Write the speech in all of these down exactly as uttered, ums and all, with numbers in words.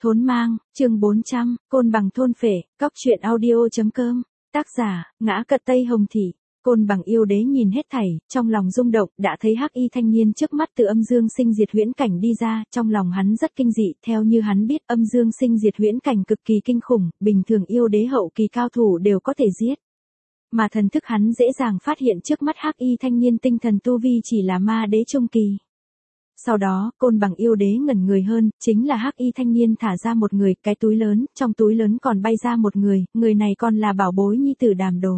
Thốn mang, chương bốn trăm, Côn Bằng thôn phệ, cóc truyện audio.com, tác giả, Ngã Cật Tây Hồng Thị. Côn Bằng yêu đế nhìn hết thảy, trong lòng rung động, đã thấy hắc y thanh niên trước mắt từ âm dương sinh diệt huyễn cảnh đi ra, trong lòng hắn rất kinh dị, theo như hắn biết âm dương sinh diệt huyễn cảnh cực kỳ kinh khủng, bình thường yêu đế hậu kỳ cao thủ đều có thể giết. Mà thần thức hắn dễ dàng phát hiện trước mắt hắc y thanh niên tinh thần tu vi chỉ là ma đế trung kỳ. Sau đó, Côn Bằng yêu đế ngẩn người hơn, chính là hắc y thanh niên thả ra một người, cái túi lớn, trong túi lớn còn bay ra một người, người này còn là bảo bối nhi tử Đàm Đồ.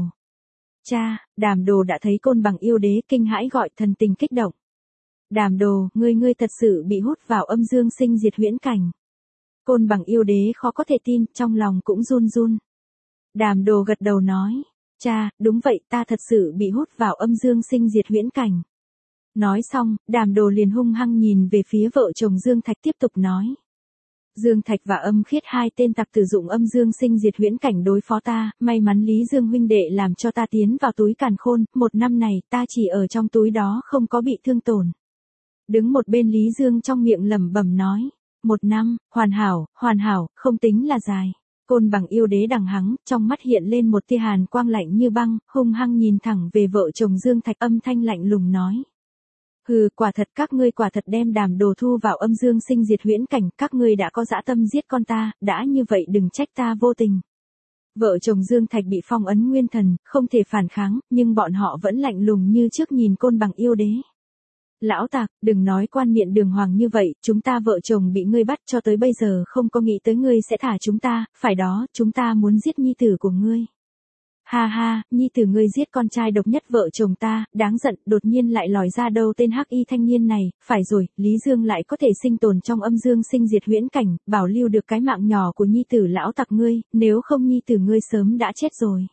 Cha, Đàm Đồ đã thấy Côn Bằng yêu đế kinh hãi gọi thần tình kích động. Đàm Đồ, ngươi ngươi thật sự bị hút vào âm dương sinh diệt huyễn cảnh. Côn Bằng yêu đế khó có thể tin, trong lòng cũng run run. Đàm Đồ gật đầu nói, cha, đúng vậy, ta thật sự bị hút vào âm dương sinh diệt huyễn cảnh. Nói xong, Đàm Đồ liền hung hăng nhìn về phía vợ chồng Dương Thạch tiếp tục nói. Dương Thạch và Âm Khiết hai tên tặc sử dụng âm dương sinh diệt huyễn cảnh đối phó ta, may mắn Lý Dương huynh đệ làm cho ta tiến vào túi càn khôn, một năm này ta chỉ ở trong túi đó không có bị thương tổn. Đứng một bên Lý Dương trong miệng lẩm bẩm nói, một năm, hoàn hảo, hoàn hảo, không tính là dài. Côn Bằng yêu đế đằng hắng, trong mắt hiện lên một tia hàn quang lạnh như băng, hung hăng nhìn thẳng về vợ chồng Dương Thạch, âm thanh lạnh lùng nói. Hừ, quả thật các ngươi quả thật đem Đàm Đồ thu vào âm dương sinh diệt huyễn cảnh, các ngươi đã có dã tâm giết con ta, đã như vậy đừng trách ta vô tình. Vợ chồng Dương Thạch bị phong ấn nguyên thần, không thể phản kháng, nhưng bọn họ vẫn lạnh lùng như trước nhìn Côn Bằng yêu đế. Lão tặc, đừng nói quan miệng đường hoàng như vậy, chúng ta vợ chồng bị ngươi bắt cho tới bây giờ không có nghĩ tới ngươi sẽ thả chúng ta, phải đó, chúng ta muốn giết nhi tử của ngươi. Ha ha, nhi tử ngươi giết con trai độc nhất vợ chồng ta, đáng giận, đột nhiên lại lòi ra đâu tên hắc y thanh niên này, phải rồi, Lý Dương lại có thể sinh tồn trong âm dương sinh diệt huyễn cảnh, bảo lưu được cái mạng nhỏ của nhi tử lão tặc ngươi, nếu không nhi tử ngươi sớm đã chết rồi.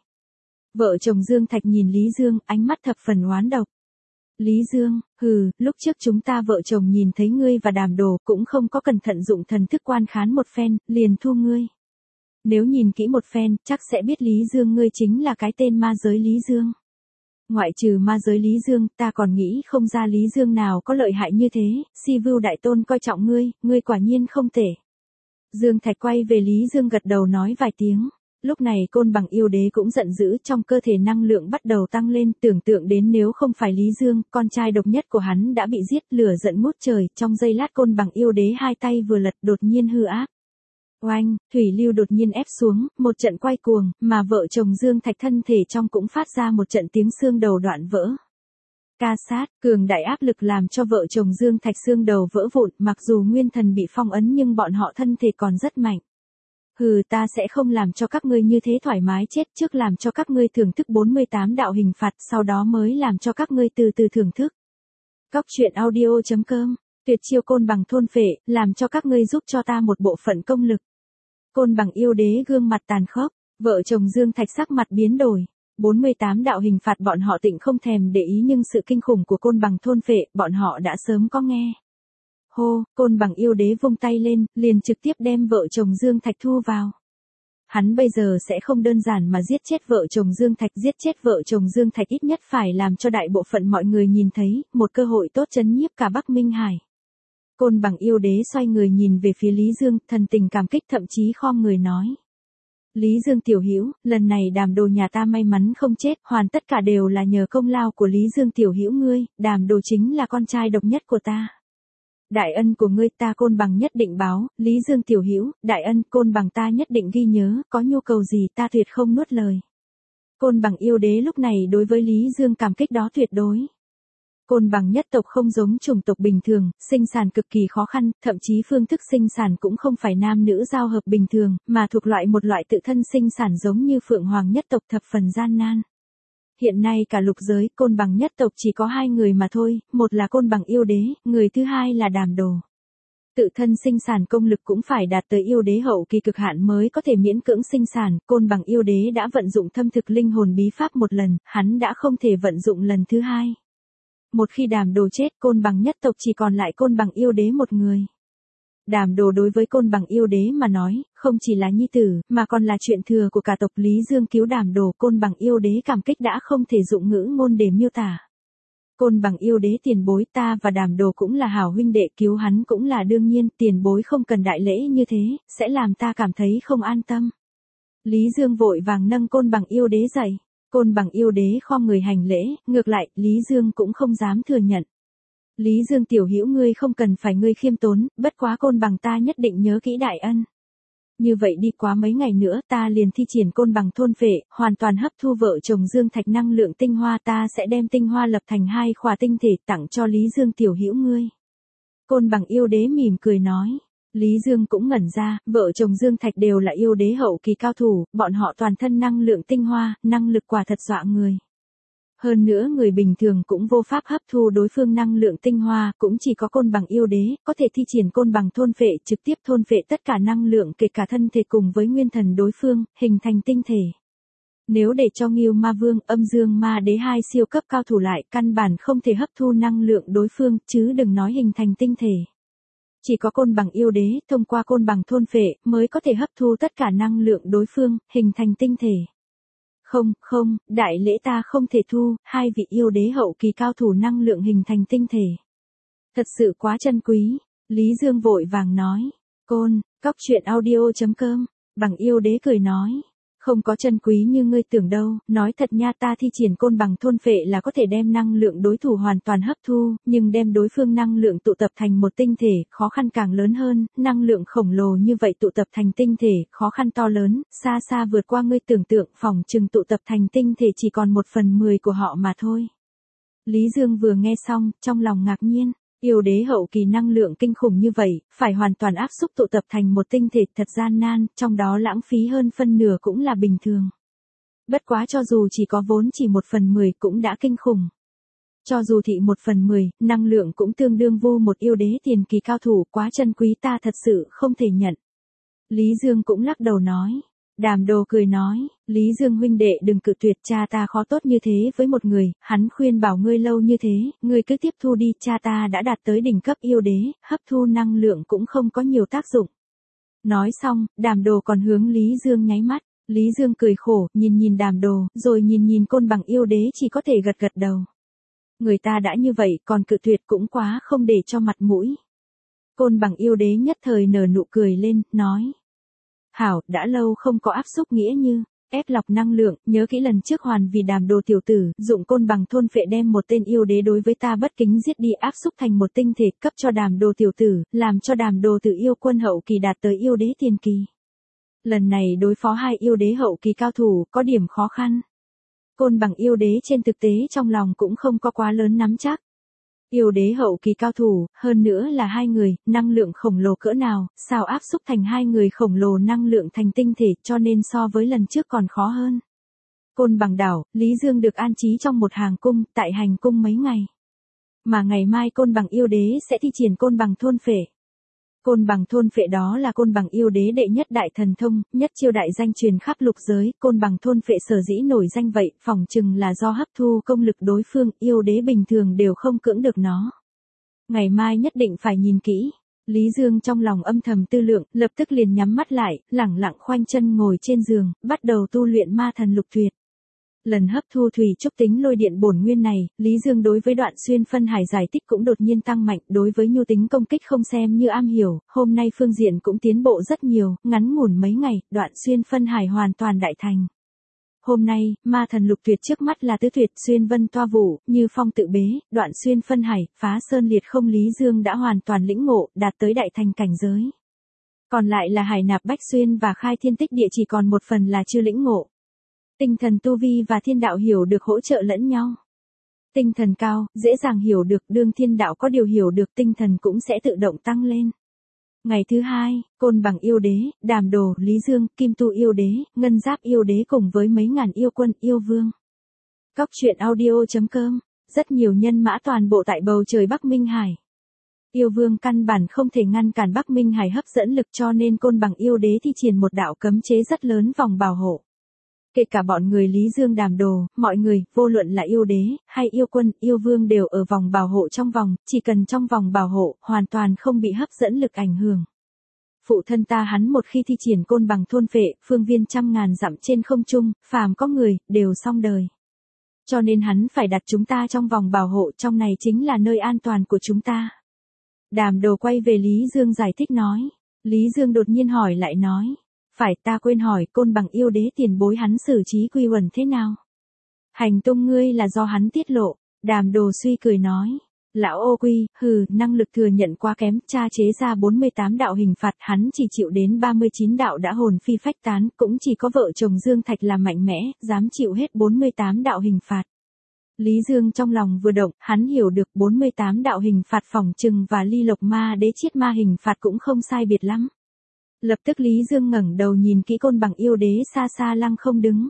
Vợ chồng Dương Thạch nhìn Lý Dương, ánh mắt thập phần oán độc. Lý Dương, hừ, lúc trước chúng ta vợ chồng nhìn thấy ngươi và Đàm Đồ cũng không có cẩn thận dụng thần thức quan khán một phen, liền thu ngươi. Nếu nhìn kỹ một phen, chắc sẽ biết Lý Dương ngươi chính là cái tên ma giới Lý Dương. Ngoại trừ ma giới Lý Dương, ta còn nghĩ không ra Lý Dương nào có lợi hại như thế, Si Vưu Đại Tôn coi trọng ngươi, ngươi quả nhiên không tệ. Dương Thạch quay về Lý Dương gật đầu nói vài tiếng. Lúc này Côn Bằng yêu đế cũng giận dữ, trong cơ thể năng lượng bắt đầu tăng lên, tưởng tượng đến nếu không phải Lý Dương, con trai độc nhất của hắn đã bị giết, lửa giận ngút trời, trong giây lát Côn Bằng yêu đế hai tay vừa lật đột nhiên hư áp. Oanh, thủy lưu đột nhiên ép xuống, một trận quay cuồng, mà vợ chồng Dương Thạch thân thể trong cũng phát ra một trận tiếng xương đầu đoạn vỡ. Ca sát, cường đại áp lực làm cho vợ chồng Dương Thạch xương đầu vỡ vụn, mặc dù nguyên thần bị phong ấn nhưng bọn họ thân thể còn rất mạnh. Hừ, ta sẽ không làm cho các ngươi như thế thoải mái chết, trước làm cho các ngươi thưởng thức bốn mươi tám đạo hình phạt, sau đó mới làm cho các ngươi từ từ thưởng thức. Cóc truyện audio.com, tuyệt chiêu Côn Bằng thôn phệ, làm cho các ngươi giúp cho ta một bộ phận công lực. Côn Bằng yêu đế gương mặt tàn khốc, vợ chồng Dương Thạch sắc mặt biến đổi. bốn mươi tám đạo hình phạt bọn họ tịnh không thèm để ý nhưng sự kinh khủng của Côn Bằng thôn phệ, bọn họ đã sớm có nghe. Hô, Côn Bằng yêu đế vung tay lên, liền trực tiếp đem vợ chồng Dương Thạch thu vào. Hắn bây giờ sẽ không đơn giản mà giết chết vợ chồng Dương Thạch, giết chết vợ chồng Dương Thạch ít nhất phải làm cho đại bộ phận mọi người nhìn thấy, một cơ hội tốt trấn nhiếp cả Bắc Minh Hải. Côn Bằng yêu đế xoay người nhìn về phía Lý Dương, thần tình cảm kích thậm chí khom người nói. Lý Dương tiểu hữu, lần này Đàm Đồ nhà ta may mắn không chết, hoàn tất cả đều là nhờ công lao của Lý Dương tiểu hữu ngươi, Đàm Đồ chính là con trai độc nhất của ta. Đại ân của ngươi ta Côn Bằng nhất định báo, Lý Dương tiểu hữu, đại ân Côn Bằng ta nhất định ghi nhớ, có nhu cầu gì ta tuyệt không nuốt lời. Côn Bằng yêu đế lúc này đối với Lý Dương cảm kích đó tuyệt đối. Côn Bằng nhất tộc không giống chủng tộc bình thường, sinh sản cực kỳ khó khăn, thậm chí phương thức sinh sản cũng không phải nam nữ giao hợp bình thường, mà thuộc loại một loại tự thân sinh sản giống như Phượng Hoàng nhất tộc thập phần gian nan. Hiện nay cả lục giới, Côn Bằng nhất tộc chỉ có hai người mà thôi, một là Côn Bằng yêu đế, người thứ hai là Đàm Đồ. Tự thân sinh sản công lực cũng phải đạt tới yêu đế hậu kỳ cực hạn mới có thể miễn cưỡng sinh sản, Côn Bằng yêu đế đã vận dụng thâm thực linh hồn bí pháp một lần, hắn đã không thể vận dụng lần thứ hai. Một khi Đàm Đồ chết, Côn Bằng nhất tộc chỉ còn lại Côn Bằng yêu đế một người. Đàm Đồ đối với Côn Bằng yêu đế mà nói, không chỉ là nhi tử, mà còn là chuyện thừa của cả tộc. Lý Dương cứu Đàm Đồ, Côn Bằng yêu đế cảm kích đã không thể dụng ngữ ngôn để miêu tả. Côn Bằng yêu đế tiền bối, ta và Đàm Đồ cũng là hảo huynh đệ, cứu hắn cũng là đương nhiên, tiền bối không cần đại lễ như thế, sẽ làm ta cảm thấy không an tâm. Lý Dương vội vàng nâng Côn Bằng yêu đế dậy. Côn Bằng yêu đế khom người hành lễ, ngược lại, Lý Dương cũng không dám thừa nhận. Lý Dương tiểu hữu, ngươi không cần phải ngươi khiêm tốn, bất quá Côn Bằng ta nhất định nhớ kỹ đại ân. Như vậy đi, quá mấy ngày nữa ta liền thi triển Côn Bằng thôn phệ, hoàn toàn hấp thu vợ chồng Dương Thạch năng lượng tinh hoa, ta sẽ đem tinh hoa lập thành hai khỏa tinh thể tặng cho Lý Dương tiểu hữu ngươi. Côn Bằng yêu đế mỉm cười nói. Lý Dương cũng ngẩn ra, vợ chồng Dương Thạch đều là yêu đế hậu kỳ cao thủ, bọn họ toàn thân năng lượng tinh hoa, năng lực quả thật dọa người. Hơn nữa người bình thường cũng vô pháp hấp thu đối phương năng lượng tinh hoa, cũng chỉ có Côn Bằng yêu đế, có thể thi triển Côn Bằng thôn phệ, trực tiếp thôn phệ tất cả năng lượng kể cả thân thể cùng với nguyên thần đối phương, hình thành tinh thể. Nếu để cho Ngưu Ma Vương, Âm Dương Ma Đế hai siêu cấp cao thủ lại, căn bản không thể hấp thu năng lượng đối phương, chứ đừng nói hình thành tinh thể. Chỉ có Côn Bằng yêu đế, thông qua Côn Bằng thôn phệ, mới có thể hấp thu tất cả năng lượng đối phương, hình thành tinh thể. Không, không, đại lễ ta không thể thu, hai vị yêu đế hậu kỳ cao thủ năng lượng hình thành tinh thể. Thật sự quá chân quý, Lý Dương vội vàng nói. Côn, cóc truyện audio chấm com, Bằng yêu đế cười nói. Không có chân quý như ngươi tưởng đâu, nói thật nha, ta thi triển Côn Bằng thôn phệ là có thể đem năng lượng đối thủ hoàn toàn hấp thu, nhưng đem đối phương năng lượng tụ tập thành một tinh thể, khó khăn càng lớn hơn, năng lượng khổng lồ như vậy tụ tập thành tinh thể, khó khăn to lớn, xa xa vượt qua ngươi tưởng tượng, phòng chừng tụ tập thành tinh thể chỉ còn một phần mười của họ mà thôi. Lý Dương vừa nghe xong, trong lòng ngạc nhiên. Yêu đế hậu kỳ năng lượng kinh khủng như vậy, phải hoàn toàn áp xúc tụ tập thành một tinh thể thật gian nan, trong đó lãng phí hơn phân nửa cũng là bình thường. Bất quá cho dù chỉ có vốn chỉ một phần mười cũng đã kinh khủng. Cho dù thị một phần mười, năng lượng cũng tương đương vô một yêu đế tiền kỳ cao thủ, quá chân quý, ta thật sự không thể nhận. Lý Dương cũng lắc đầu nói. Đàm Đồ cười nói, Lý Dương huynh đệ đừng cự tuyệt, cha ta khó tốt như thế với một người, hắn khuyên bảo ngươi lâu như thế, ngươi cứ tiếp thu đi, cha ta đã đạt tới đỉnh cấp yêu đế, hấp thu năng lượng cũng không có nhiều tác dụng. Nói xong, Đàm Đồ còn hướng Lý Dương nháy mắt, Lý Dương cười khổ, nhìn nhìn Đàm Đồ, rồi nhìn nhìn Côn Bằng yêu đế, chỉ có thể gật gật đầu. Người ta đã như vậy, còn cự tuyệt cũng quá không để cho mặt mũi. Côn Bằng yêu đế nhất thời nở nụ cười lên, nói. Hảo, đã lâu không có áp xúc nghĩa như, ép lọc năng lượng, nhớ kỹ lần trước hoàn vì Đàm Đồ tiểu tử, dụng Côn Bằng thôn phệ đem một tên yêu đế đối với ta bất kính giết đi, áp xúc thành một tinh thể, cấp cho Đàm Đồ tiểu tử, làm cho Đàm Đồ tự yêu quân hậu kỳ đạt tới yêu đế tiền kỳ. Lần này đối phó hai yêu đế hậu kỳ cao thủ, có điểm khó khăn. Côn Bằng yêu đế trên thực tế trong lòng cũng không có quá lớn nắm chắc. Yêu đế hậu kỳ cao thủ, hơn nữa là hai người, năng lượng khổng lồ cỡ nào, sao áp xúc thành hai người khổng lồ năng lượng thành tinh thể, cho nên so với lần trước còn khó hơn. Côn Bằng đảo, Lý Dương được an trí trong một hàng cung, tại hành cung mấy ngày. Mà ngày mai Côn Bằng yêu đế sẽ thi triển Côn Bằng thôn phệ. Côn Bằng thôn phệ đó là Côn Bằng yêu đế đệ nhất đại thần thông, nhất chiêu đại danh truyền khắp lục giới, Côn Bằng thôn phệ sở dĩ nổi danh vậy, phỏng chừng là do hấp thu công lực đối phương, yêu đế bình thường đều không cưỡng được nó. Ngày mai nhất định phải nhìn kỹ. Lý Dương trong lòng âm thầm tư lượng, lập tức liền nhắm mắt lại, lẳng lặng khoanh chân ngồi trên giường, bắt đầu tu luyện ma thần lục tuyệt. Lần hấp thu thủy trúc tính lôi điện bổn nguyên này, Lý Dương đối với đoạn xuyên phân hải giải tích cũng đột nhiên tăng mạnh, đối với nhu tính công kích không xem như am hiểu, hôm nay phương diện cũng tiến bộ rất nhiều, ngắn ngủn mấy ngày, đoạn xuyên phân hải hoàn toàn đại thành. Hôm nay, ma thần lục tuyệt trước mắt là tứ tuyệt xuyên vân toa vụ, như phong tự bế, đoạn xuyên phân hải, phá sơn liệt không, Lý Dương đã hoàn toàn lĩnh ngộ, đạt tới đại thành cảnh giới. Còn lại là hải nạp bách xuyên và khai thiên tích địa chỉ còn một phần là chưa lĩnh ngộ. Tinh thần tu vi và thiên đạo hiểu được hỗ trợ lẫn nhau. Tinh thần cao, dễ dàng hiểu được, đương thiên đạo có điều hiểu được, tinh thần cũng sẽ tự động tăng lên. Ngày thứ hai, Côn Bằng yêu đế, Đàm Đồ, Lý Dương, Kim Tu yêu đế, Ngân Giáp yêu đế cùng với mấy ngàn yêu quân, yêu vương. Cóc truyện audio chấm com, rất nhiều nhân mã toàn bộ tại bầu trời Bắc Minh Hải. Yêu vương căn bản không thể ngăn cản Bắc Minh Hải hấp dẫn lực, cho nên Côn Bằng yêu đế thi triển một đạo cấm chế rất lớn vòng bảo hộ. Kể cả bọn người Lý Dương, Đàm Đồ, mọi người, vô luận là yêu đế, hay yêu quân, yêu vương đều ở vòng bảo hộ trong vòng, chỉ cần trong vòng bảo hộ, hoàn toàn không bị hấp dẫn lực ảnh hưởng. Phụ thân ta hắn một khi thi triển Côn Bằng thôn phệ, phương viên trăm ngàn dặm trên không trung, phàm có người, đều xong đời. cho nên hắn phải đặt chúng ta trong vòng bảo hộ, trong này chính là nơi an toàn của chúng ta. Đàm Đồ quay về Lý Dương giải thích nói. Lý Dương đột nhiên hỏi lại nói. Phải, ta quên hỏi, Côn Bằng yêu đế tiền bối hắn xử trí Quy Uẩn thế nào? Hành tung ngươi là do hắn tiết lộ. Đàm Đồ suy cười nói. Lão ô quy, hừ, năng lực thừa nhận quá kém, cha chế ra bốn mươi tám đạo hình phạt, hắn chỉ chịu đến ba mươi chín đạo đã hồn phi phách tán, cũng chỉ có vợ chồng Dương Thạch là mạnh mẽ, dám chịu hết bốn mươi tám đạo hình phạt. Lý Dương trong lòng vừa động, hắn hiểu được bốn mươi tám đạo hình phạt phỏng chừng và Ly Lộc Ma Đế chiết ma hình phạt cũng không sai biệt lắm. Lập tức Lý Dương ngẩng đầu nhìn kỹ Côn Bằng yêu đế xa xa lăng không đứng.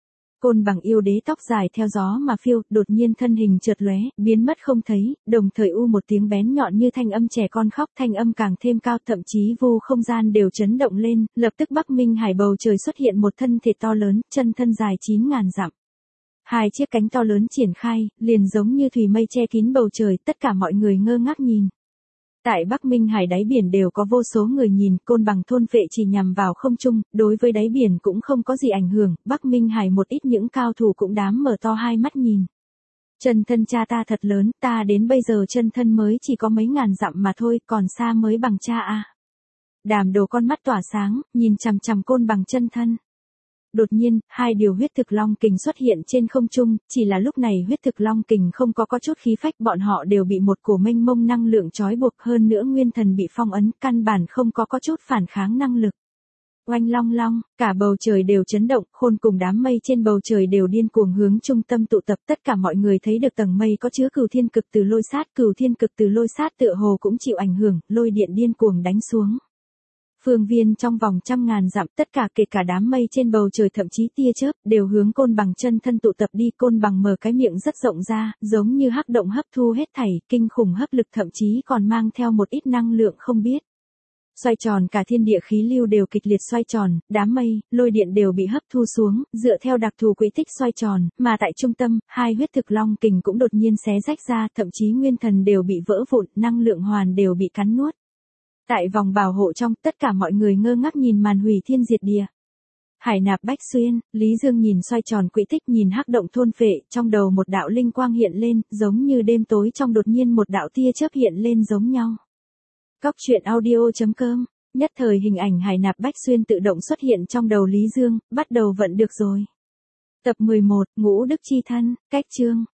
Côn Bằng yêu đế tóc dài theo gió mà phiêu, đột nhiên thân hình chợt lóe, biến mất không thấy, đồng thời u một tiếng bén nhọn như thanh âm trẻ con khóc, thanh âm càng thêm cao, thậm chí vô không gian đều chấn động lên, lập tức Bắc Minh Hải bầu trời xuất hiện một thân thể to lớn, chân thân dài chín ngàn dặm. Hai chiếc cánh to lớn triển khai, liền giống như thủy mây che kín bầu trời, tất cả mọi người ngơ ngác nhìn. Tại Bắc Minh Hải đáy biển đều có vô số người nhìn, Côn Bằng thôn phệ chỉ nhằm vào không trung, đối với đáy biển cũng không có gì ảnh hưởng, Bắc Minh Hải một ít những cao thủ cũng đám mở to hai mắt nhìn. Chân thân cha ta thật lớn, ta đến bây giờ chân thân mới chỉ có mấy ngàn dặm mà thôi, còn xa mới bằng cha a. Đàm Đồ con mắt tỏa sáng, nhìn chằm chằm Côn Bằng chân thân. Đột nhiên, hai điều huyết thực long kình xuất hiện trên không trung, chỉ là lúc này huyết thực long kình không có có chút khí phách, bọn họ đều bị một cổ mênh mông năng lượng trói buộc, hơn nữa nguyên thần bị phong ấn, căn bản không có có chút phản kháng năng lực. Oanh long long, cả bầu trời đều chấn động, khôn cùng đám mây trên bầu trời đều điên cuồng hướng trung tâm tụ tập, tất cả mọi người thấy được tầng mây có chứa cửu thiên cực từ lôi sát, cửu thiên cực từ lôi sát tựa hồ cũng chịu ảnh hưởng, lôi điện điên cuồng đánh xuống. Phương viên trong vòng trăm ngàn dặm, tất cả kể cả đám mây trên bầu trời thậm chí tia chớp, đều hướng Côn Bằng chân thân tụ tập đi. Côn Bằng mở cái miệng rất rộng ra, giống như hắc động hấp thu hết thảy, kinh khủng hấp lực, thậm chí còn mang theo một ít năng lượng không biết. Xoay tròn, cả thiên địa khí lưu đều kịch liệt xoay tròn, đám mây, lôi điện đều bị hấp thu xuống, dựa theo đặc thù quỹ tích xoay tròn, mà tại trung tâm, hai huyết thực long kình cũng đột nhiên xé rách ra, thậm chí nguyên thần đều bị vỡ vụn, năng lượng hoàn đều bị cắn nuốt. Tại vòng bảo hộ trong, tất cả mọi người ngơ ngác nhìn màn hủy thiên diệt địa. Hải nạp bách xuyên, Lý Dương nhìn xoay tròn quỹ tích, nhìn hắc động thôn phệ, trong đầu một đạo linh quang hiện lên, giống như đêm tối trong đột nhiên một đạo tia chớp hiện lên giống nhau. Cóc truyện audio chấm com, nhất thời hình ảnh hải nạp bách xuyên tự động xuất hiện trong đầu Lý Dương, bắt đầu vận được rồi. Tập mười một, Ngũ Đức Chi Thân, cách chương.